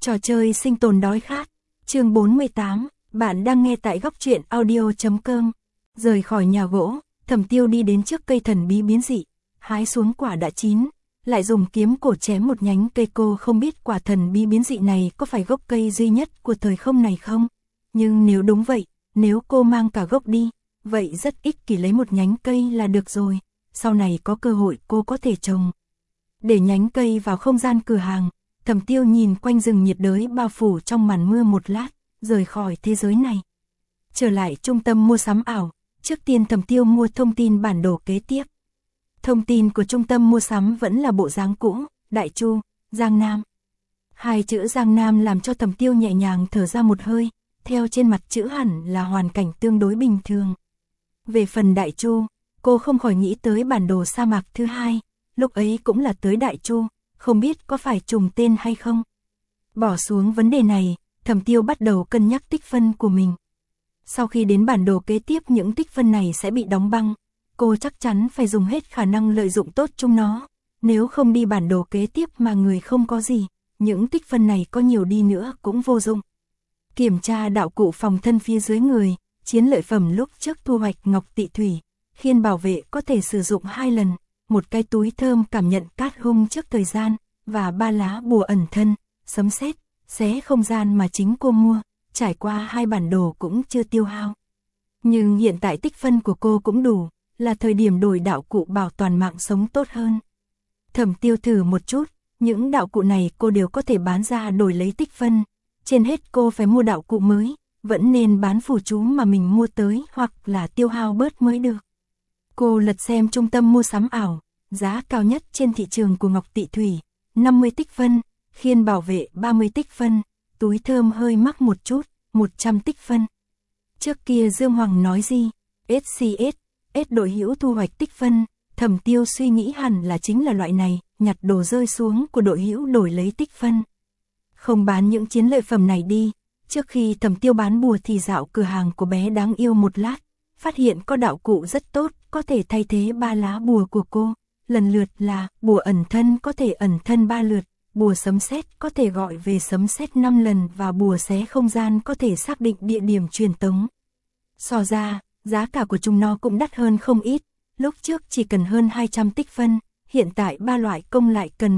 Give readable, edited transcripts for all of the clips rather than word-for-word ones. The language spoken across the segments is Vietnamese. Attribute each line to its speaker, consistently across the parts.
Speaker 1: Trò chơi sinh tồn đói khát. Chương 48, bạn đang nghe tại góc truyện audio.com. Rời khỏi nhà gỗ, Thẩm Tiêu đi đến trước cây thần bí biến dị, hái xuống quả đã chín, lại dùng kiếm cổ chém một nhánh cây. Cô không biết quả thần bí biến dị này có phải gốc cây duy nhất của thời không này không? Nhưng nếu đúng vậy, nếu cô mang cả gốc đi, vậy rất ích kỷ, lấy một nhánh cây là được rồi, sau này có cơ hội cô có thể trồng. Để nhánh cây vào không gian cửa hàng, Thẩm Tiêu nhìn quanh rừng nhiệt đới bao phủ trong màn mưa một lát, rời khỏi thế giới này. Trở lại trung tâm mua sắm ảo, trước tiên Thẩm Tiêu mua thông tin bản đồ kế tiếp. Thông tin của trung tâm mua sắm vẫn là bộ dáng cũ, Đại Chu, Giang Nam. Hai chữ Giang Nam làm cho Thẩm Tiêu nhẹ nhàng thở ra một hơi, theo trên mặt chữ hẳn là hoàn cảnh tương đối bình thường. Về phần Đại Chu, cô không khỏi nghĩ tới bản đồ sa mạc thứ hai, lúc ấy cũng là tới Đại Chu, không biết có phải trùng tên hay không. Bỏ xuống vấn đề này, Thẩm Tiêu bắt đầu cân nhắc tích phân của mình. Sau khi đến bản đồ kế tiếp, những tích phân này sẽ bị đóng băng, cô chắc chắn phải dùng hết khả năng lợi dụng tốt chúng nó. Nếu không đi bản đồ kế tiếp mà người không có gì, những tích phân này có nhiều đi nữa cũng vô dụng. Kiểm tra đạo cụ phòng thân phía dưới người, chiến lợi phẩm lúc trước thu hoạch ngọc tị thủy, khiên bảo vệ có thể sử dụng 2 lần, một cái túi thơm cảm nhận cát hung trước thời gian, và 3 lá bùa ẩn thân, sấm sét, xé không gian mà chính cô mua, trải qua 2 bản đồ cũng chưa tiêu hao. Nhưng hiện tại tích phân của cô cũng đủ, là thời điểm đổi đạo cụ bảo toàn mạng sống tốt hơn. Thẩm Tiêu thử một chút, những đạo cụ này cô đều có thể bán ra đổi lấy tích phân. Trên hết cô phải mua đạo cụ mới, vẫn nên bán phù chú mà mình mua tới hoặc là tiêu hao bớt mới được. Cô lật xem trung tâm mua sắm ảo, giá cao nhất trên thị trường của ngọc tị thủy, 50 tích phân, khiên bảo vệ 30 tích phân, túi thơm hơi mắc một chút, 100 tích phân. Trước kia Dương Hoàng nói gì? SCS, đội hữu thu hoạch tích phân, Thẩm Tiêu suy nghĩ hẳn là chính là loại này, nhặt đồ rơi xuống của đội hữu đổi lấy tích phân. Không bán những chiến lợi phẩm này đi, trước khi Thẩm Tiêu bán bùa thì dạo cửa hàng của bé đáng yêu một lát, phát hiện có đạo cụ rất tốt, có thể thay thế 3 lá bùa của cô, lần lượt là bùa ẩn thân có thể ẩn thân 3 lượt, bùa sấm sét có thể gọi về sấm sét 5 lần và bùa xé không gian có thể xác định địa điểm truyền tống. So ra, giá cả của chúng nó cũng đắt hơn không ít, lúc trước chỉ cần hơn 200 tích phân, hiện tại 3 loại công lại cần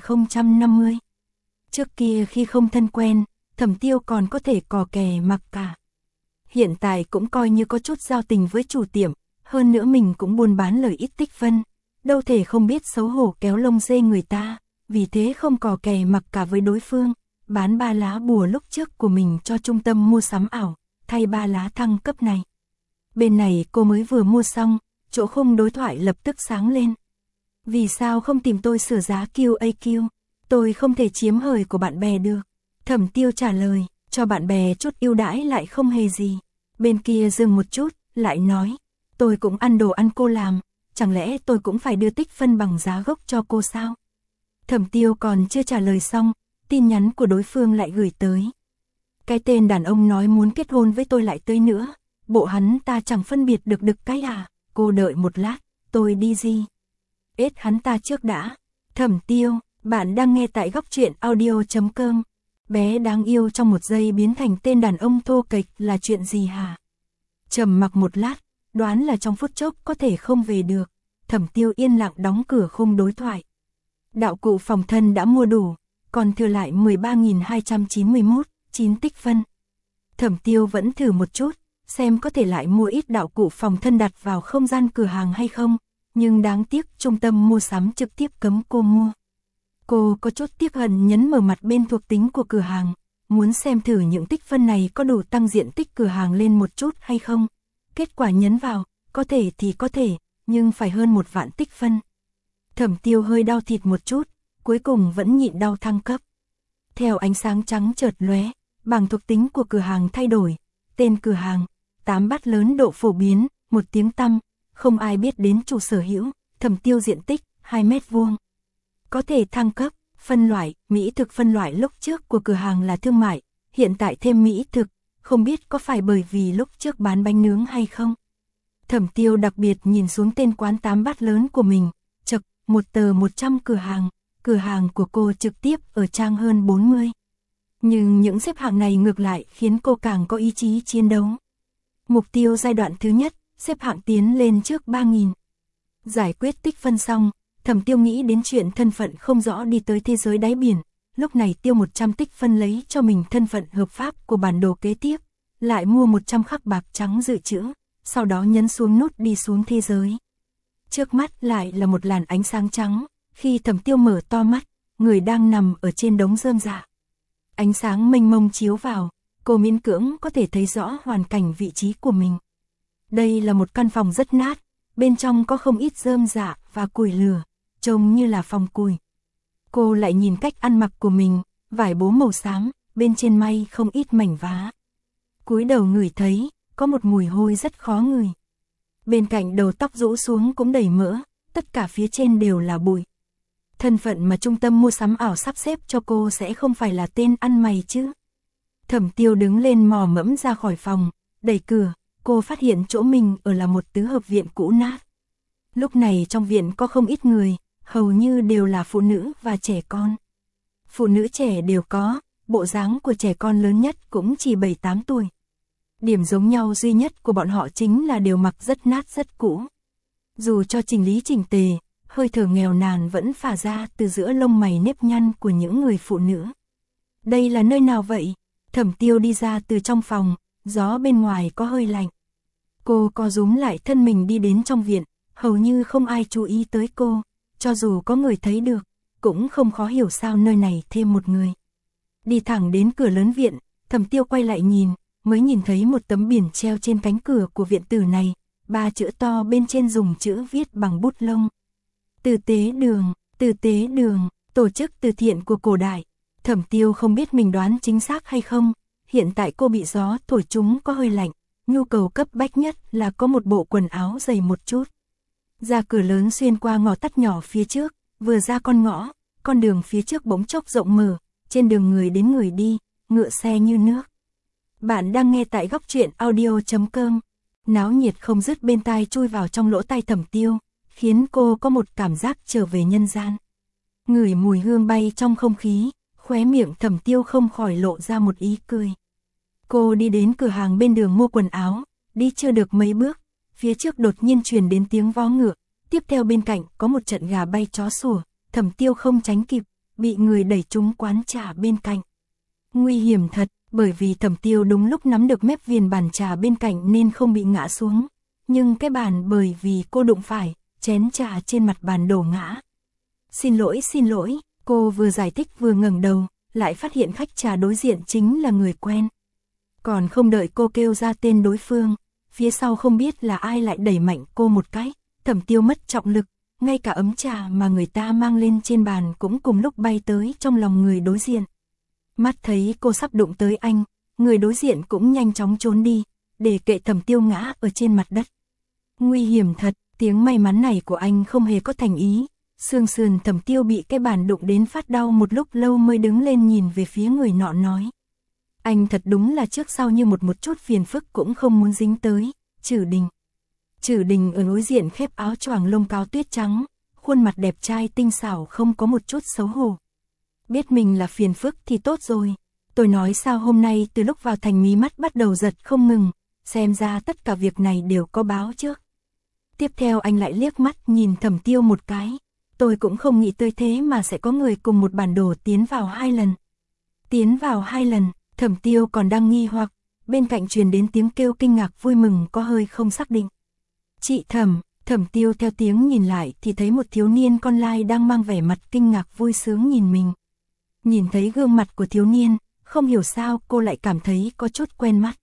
Speaker 1: 1050. Trước kia khi không thân quen, Thẩm Tiêu còn có thể cò kè mặc cả. Hiện tại cũng coi như có chút giao tình với chủ tiệm, hơn nữa mình cũng buôn bán lời ít tích phân, đâu thể không biết xấu hổ kéo lông dê người ta, vì thế không cò kè mặc cả với đối phương, bán 3 lá bùa lúc trước của mình cho trung tâm mua sắm ảo, thay 3 lá thăng cấp này. Bên này cô mới vừa mua xong, chỗ khung đối thoại lập tức sáng lên. Vì sao không tìm tôi sửa giá QAQ? Tôi không thể chiếm hời của bạn bè được. Thẩm Tiêu trả lời, cho bạn bè chút ưu đãi lại không hề gì. Bên kia dừng một chút, lại nói, tôi cũng ăn đồ ăn cô làm, chẳng lẽ tôi cũng phải đưa tích phân bằng giá gốc cho cô sao? Thẩm Tiêu còn chưa trả lời xong, tin nhắn của đối phương lại gửi tới. Cái tên đàn ông nói muốn kết hôn với tôi lại tới nữa, bộ hắn ta chẳng phân biệt được đực cái à? Cô đợi một lát, tôi đi gì? Ết hắn ta trước đã. Thẩm Tiêu, bạn đang nghe tại góc truyện audio.com. Bé đáng yêu trong một giây biến thành tên đàn ông thô kệch là chuyện gì hả? Trầm mặc một lát, đoán là trong phút chốc có thể không về được. Thẩm Tiêu yên lặng đóng cửa khung đối thoại. Đạo cụ phòng thân đã mua đủ, còn thừa lại 13.291, 9 tích phân. Thẩm Tiêu vẫn thử một chút, xem có thể lại mua ít đạo cụ phòng thân đặt vào không gian cửa hàng hay không, nhưng đáng tiếc trung tâm mua sắm trực tiếp cấm cô mua. Cô có chút tiếc hận nhấn mở mặt bên thuộc tính của cửa hàng, muốn xem thử những tích phân này có đủ tăng diện tích cửa hàng lên một chút hay không. Kết quả nhấn vào, có thể thì có thể, nhưng phải hơn 1 vạn tích phân. Thẩm Tiêu hơi đau thịt một chút, cuối cùng vẫn nhịn đau thăng cấp. Theo ánh sáng trắng chợt lóe, bảng thuộc tính của cửa hàng thay đổi, tên cửa hàng, 8 bát lớn độ phổ biến, 1 tiếng tăm, không ai biết đến chủ sở hữu, Thẩm Tiêu diện tích 2 mét vuông. Có thể thăng cấp, phân loại, mỹ thực phân loại lúc trước của cửa hàng là thương mại, hiện tại thêm mỹ thực, không biết có phải bởi vì lúc trước bán bánh nướng hay không. Thẩm Tiêu đặc biệt nhìn xuống tên quán 8 bát lớn của mình, chật, 1 tờ 100 cửa hàng của cô trực tiếp ở trang hơn 40. Nhưng những xếp hạng này ngược lại khiến cô càng có ý chí chiến đấu. Mục tiêu giai đoạn thứ nhất, xếp hạng tiến lên trước 3.000. Giải quyết tích phân xong, Thẩm Tiêu nghĩ đến chuyện thân phận không rõ đi tới thế giới đáy biển. Lúc này tiêu 100 tích phân lấy cho mình thân phận hợp pháp của bản đồ kế tiếp, lại mua 100 khắc bạc trắng dự trữ, sau đó nhấn xuống nút đi xuống thế giới. Trước mắt lại là một làn ánh sáng trắng, khi Thẩm Tiêu mở to mắt, người đang nằm ở trên đống rơm rạ. Ánh sáng mênh mông chiếu vào, cô miễn cưỡng có thể thấy rõ hoàn cảnh vị trí của mình. Đây là một căn phòng rất nát, bên trong có không ít rơm rạ và củi lửa, trông như là phòng củi. Cô lại nhìn cách ăn mặc của mình, vải bố màu xám, bên trên may không ít mảnh vá. Cúi đầu ngửi thấy, có một mùi hôi rất khó ngửi. Bên cạnh đầu tóc rũ xuống cũng đầy mỡ, tất cả phía trên đều là bụi. Thân phận mà trung tâm mua sắm ảo sắp xếp cho cô sẽ không phải là tên ăn mày chứ. Thẩm Tiêu đứng lên mò mẫm ra khỏi phòng, đẩy cửa, cô phát hiện chỗ mình ở là một tứ hợp viện cũ nát. Lúc này trong viện có không ít người, hầu như đều là phụ nữ và trẻ con. Phụ nữ trẻ đều có, bộ dáng của trẻ con lớn nhất cũng chỉ 7-8 tuổi. Điểm giống nhau duy nhất của bọn họ chính là đều mặc rất nát rất cũ. Dù cho chỉnh lý chỉnh tề, hơi thở nghèo nàn vẫn phả ra từ giữa lông mày nếp nhăn của những người phụ nữ. Đây là nơi nào vậy? Thẩm Tiêu đi ra từ trong phòng, gió bên ngoài có hơi lạnh. Cô co rúm lại thân mình đi đến trong viện, hầu như không ai chú ý tới cô, cho dù có người thấy được, cũng không khó hiểu sao nơi này thêm một người. Đi thẳng đến cửa lớn viện, Thẩm Tiêu quay lại nhìn, mới nhìn thấy một tấm biển treo trên cánh cửa của viện tử này, 3 chữ to bên trên dùng chữ viết bằng bút lông. Tử tế đường, tổ chức từ thiện của cổ đại. Thẩm Tiêu không biết mình đoán chính xác hay không, hiện tại cô bị gió thổi trúng có hơi lạnh, nhu cầu cấp bách nhất là có một bộ quần áo dày một chút. Ra cửa lớn xuyên qua ngõ tắt nhỏ phía trước, vừa ra con ngõ, con đường phía trước bỗng chốc rộng mở, trên đường người đến người đi, ngựa xe như nước. Bạn đang nghe tại góc truyện audio.com. Náo nhiệt không dứt bên tai chui vào trong lỗ tai Thẩm Tiêu, khiến cô có một cảm giác trở về nhân gian. Ngửi mùi hương bay trong không khí, khóe miệng Thẩm Tiêu không khỏi lộ ra một ý cười. Cô đi đến cửa hàng bên đường mua quần áo, đi chưa được mấy bước, phía trước đột nhiên truyền đến tiếng vó ngựa, tiếp theo bên cạnh có một trận gà bay chó sủa, Thẩm Tiêu không tránh kịp, bị người đẩy trúng quán trà bên cạnh. Nguy hiểm thật, bởi vì Thẩm Tiêu đúng lúc nắm được mép viền bàn trà bên cạnh nên không bị ngã xuống, nhưng cái bàn bởi vì cô đụng phải, chén trà trên mặt bàn đổ ngã. Xin lỗi, cô vừa giải thích vừa ngẩng đầu, lại phát hiện khách trà đối diện chính là người quen. Còn không đợi cô kêu ra tên đối phương, phía sau không biết là ai lại đẩy mạnh cô một cái, Thẩm Tiêu mất trọng lực, ngay cả ấm trà mà người ta mang lên trên bàn cũng cùng lúc bay tới trong lòng người đối diện. Mắt thấy cô sắp đụng tới anh, người đối diện cũng nhanh chóng trốn đi, để kệ Thẩm Tiêu ngã ở trên mặt đất. Nguy hiểm thật, tiếng may mắn này của anh không hề có thành ý. Xương sườn Thẩm Tiêu bị cái bàn đụng đến phát đau một lúc lâu mới đứng lên nhìn về phía người nọ nói. Anh thật đúng là trước sau như một chút phiền phức cũng không muốn dính tới. Trử Đình ở đối diện khép áo choàng lông cáo tuyết trắng, khuôn mặt đẹp trai tinh xảo không có một chút xấu hổ. Biết mình là phiền phức thì tốt rồi. Tôi nói sao hôm nay từ lúc vào thành mí mắt bắt đầu giật không ngừng, xem ra tất cả việc này đều có báo trước. Tiếp theo anh lại liếc mắt nhìn Thẩm Tiêu một cái. Tôi cũng không nghĩ tới thế mà sẽ có người cùng một bản đồ tiến vào 2 lần. Thẩm Tiêu còn đang nghi hoặc, bên cạnh truyền đến tiếng kêu kinh ngạc vui mừng có hơi không xác định. Chị Thẩm Tiêu theo tiếng nhìn lại thì thấy một thiếu niên con lai đang mang vẻ mặt kinh ngạc vui sướng nhìn mình. Nhìn thấy gương mặt của thiếu niên, không hiểu sao cô lại cảm thấy có chút quen mắt.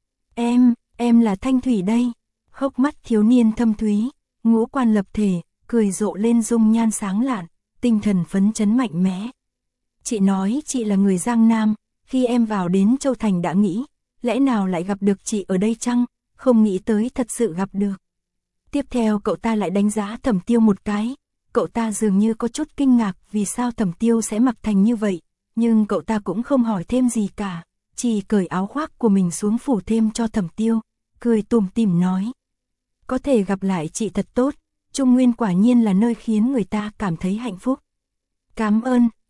Speaker 1: Em là Thanh Thủy đây. Hốc mắt thiếu niên thâm thúy, ngũ quan lập thể, cười rộ lên dung nhan sáng lạn, tinh thần phấn chấn mạnh mẽ. Chị nói chị là người Giang Nam, khi em vào đến Châu Thành đã nghĩ, lẽ nào lại gặp được chị ở đây chăng, không nghĩ tới thật sự gặp được. Tiếp theo cậu ta lại đánh giá Thẩm Tiêu một cái, cậu ta dường như có chút kinh ngạc vì sao Thẩm Tiêu sẽ mặc thành như vậy, nhưng cậu ta cũng không hỏi thêm gì cả, chỉ cởi áo khoác của mình xuống phủ thêm cho Thẩm Tiêu, cười tủm tỉm nói. Có thể gặp lại chị thật tốt, Trung Nguyên quả nhiên là nơi khiến người ta cảm thấy hạnh phúc.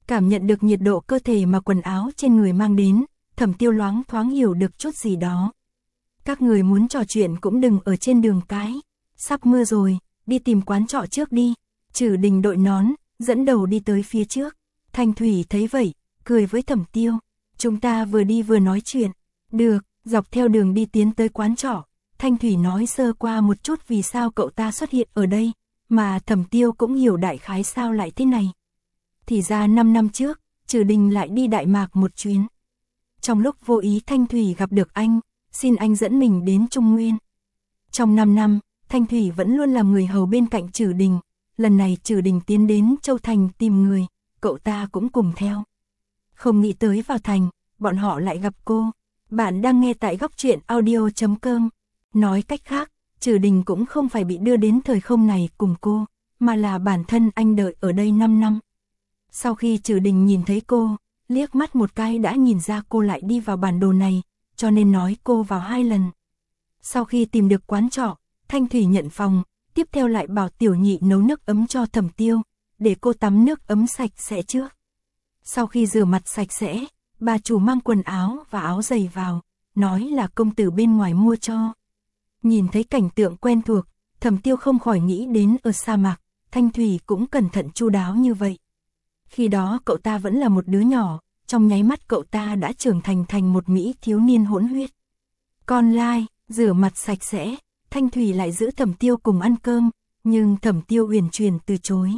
Speaker 1: Cảm nhận được nhiệt độ cơ thể mà quần áo trên người mang đến, Thẩm Tiêu loáng thoáng hiểu được chút gì đó. Các người muốn trò chuyện cũng đừng ở trên đường cái. Sắp mưa rồi, đi tìm quán trọ trước đi. Trử Đình đội nón, dẫn đầu đi tới phía trước. Thanh Thủy thấy vậy, cười với Thẩm Tiêu. Chúng ta vừa đi vừa nói chuyện. Được, dọc theo đường đi tiến tới quán trọ. Thanh Thủy nói sơ qua một chút vì sao cậu ta xuất hiện ở đây, mà Thẩm Tiêu cũng hiểu đại khái sao lại thế này. Thì ra 5 năm trước, Trử Đình lại đi Đại Mạc một chuyến. Trong lúc vô ý Thanh Thủy gặp được anh, xin anh dẫn mình đến Trung Nguyên. Trong 5 năm, Thanh Thủy vẫn luôn làm người hầu bên cạnh Trử Đình. Lần này Trử Đình tiến đến Châu Thành tìm người, cậu ta cũng cùng theo. Không nghĩ tới vào thành, bọn họ lại gặp cô. Bạn đang nghe tại góc truyện audio.com. Nói cách khác, Trử Đình cũng không phải bị đưa đến thời không này cùng cô, mà là bản thân anh đợi ở đây 5 năm. Sau khi Trử Đình nhìn thấy cô, liếc mắt một cái đã nhìn ra cô lại đi vào bản đồ này, cho nên nói cô vào 2 lần. Sau khi tìm được quán trọ, Thanh Thủy nhận phòng, tiếp theo lại bảo Tiểu Nhị nấu nước ấm cho Thẩm Tiêu, để cô tắm nước ấm sạch sẽ trước. Sau khi rửa mặt sạch sẽ, bà chủ mang quần áo và áo giày vào, nói là công tử bên ngoài mua cho. Nhìn thấy cảnh tượng quen thuộc, Thẩm Tiêu không khỏi nghĩ đến ở sa mạc, Thanh Thủy cũng cẩn thận chu đáo như vậy. Khi đó cậu ta vẫn là một đứa nhỏ, trong nháy mắt cậu ta đã trưởng thành một mỹ thiếu niên hỗn huyết. Con lai, rửa mặt sạch sẽ, Thanh Thủy lại giữ Thẩm Tiêu cùng ăn cơm, nhưng Thẩm Tiêu uyển chuyển từ chối.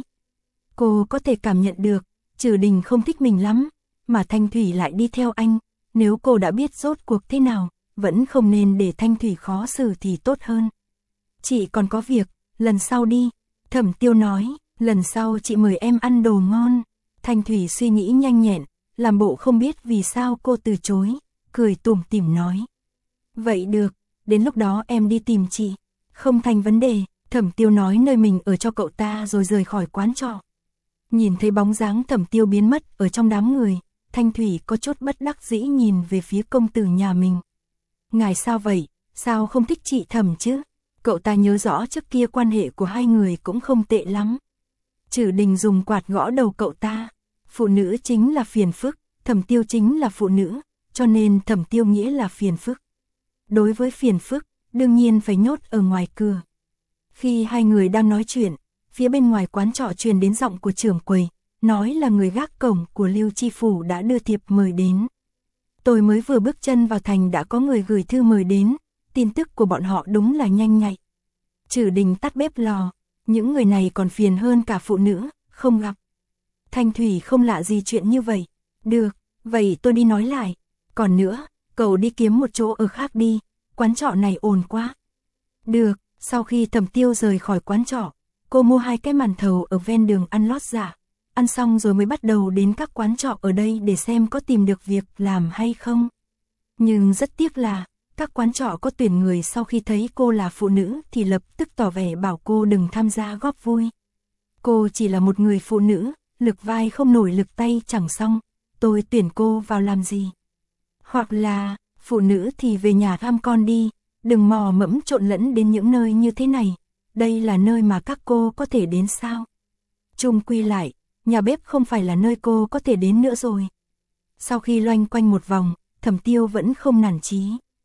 Speaker 1: Cô có thể cảm nhận được, Trử Đình không thích mình lắm, mà Thanh Thủy lại đi theo anh, nếu cô đã biết rốt cuộc thế nào, vẫn không nên để Thanh Thủy khó xử thì tốt hơn. Chị còn có việc, lần sau đi, Thẩm Tiêu nói, lần sau chị mời em ăn đồ ngon. Thanh Thủy suy nghĩ nhanh nhẹn, làm bộ không biết vì sao cô từ chối, cười tủm tỉm nói. Vậy được, đến lúc đó em đi tìm chị, không thành vấn đề. Thẩm Tiêu nói nơi mình ở cho cậu ta rồi rời khỏi quán trọ. Nhìn thấy bóng dáng Thẩm Tiêu biến mất ở trong đám người, Thanh Thủy có chút bất đắc dĩ nhìn về phía công tử nhà mình. Ngài sao vậy, sao không thích chị Thẩm chứ? Cậu ta nhớ rõ trước kia quan hệ của hai người cũng không tệ lắm. Trử Đình dùng quạt gõ đầu cậu ta. Phụ nữ chính là phiền phức, Thẩm Tiêu chính là phụ nữ, cho nên Thẩm Tiêu nghĩa là phiền phức. Đối với phiền phức, đương nhiên phải nhốt ở ngoài cửa. Khi hai người đang nói chuyện, phía bên ngoài quán trọ truyền đến giọng của trưởng quầy, nói là người gác cổng của Lưu Chi Phủ đã đưa thiệp mời đến. Tôi mới vừa bước chân vào thành đã có người gửi thư mời đến, tin tức của bọn họ đúng là nhanh nhạy. Trử Đình tắt bếp lò, những người này còn phiền hơn cả phụ nữ, không gặp. Thanh Thủy không lạ gì chuyện như vậy. Được, vậy tôi đi nói lại. Còn nữa, cậu đi kiếm một chỗ ở khác đi, quán trọ này ồn quá. Được, sau khi Thẩm Tiêu rời khỏi quán trọ, cô mua 2 cái màn thầu ở ven đường ăn lót dạ. Ăn xong rồi mới bắt đầu đến các quán trọ ở đây để xem có tìm được việc làm hay không. Nhưng rất tiếc là, các quán trọ có tuyển người sau khi thấy cô là phụ nữ thì lập tức tỏ vẻ bảo cô đừng tham gia góp vui. Cô chỉ là một người phụ nữ, lực vai không nổi lực tay chẳng xong, tôi tuyển cô vào làm gì? Hoặc là, phụ nữ thì về nhà thăm con đi, đừng mò mẫm trộn lẫn đến những nơi như thế này, đây là nơi mà các cô có thể đến sao? Chung quy lại, nhà bếp không phải là nơi cô có thể đến nữa rồi. Sau khi loanh quanh một vòng, Thẩm Tiêu vẫn không nản chí.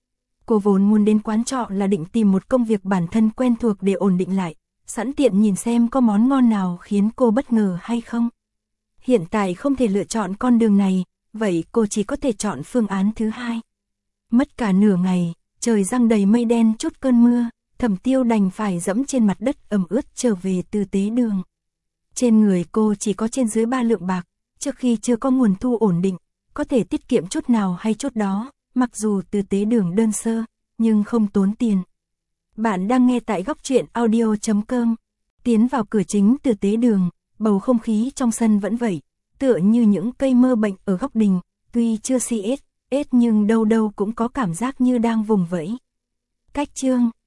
Speaker 1: Cô vốn muốn đến quán trọ là định tìm một công việc bản thân quen thuộc để ổn định lại, sẵn tiện nhìn xem có món ngon nào khiến cô bất ngờ hay không. Hiện tại không thể lựa chọn con đường này, vậy cô chỉ có thể chọn phương án thứ hai. Mất cả nửa ngày, trời giăng đầy mây đen chút cơn mưa, Thẩm Tiêu đành phải dẫm trên mặt đất ẩm ướt trở về từ tế đường. Trên người cô chỉ có trên dưới 3 lượng bạc, trước khi chưa có nguồn thu ổn định, có thể tiết kiệm chút nào hay chút đó, mặc dù từ tế đường đơn sơ, nhưng không tốn tiền. Bạn đang nghe tại góc truyện audio.com. Tiến vào cửa chính từ tế đường, bầu không khí trong sân vẫn vậy, tựa như những cây mơ bệnh ở góc đình, tuy chưa si ết nhưng đâu đâu cũng có cảm giác như đang vùng vẫy. Cách chương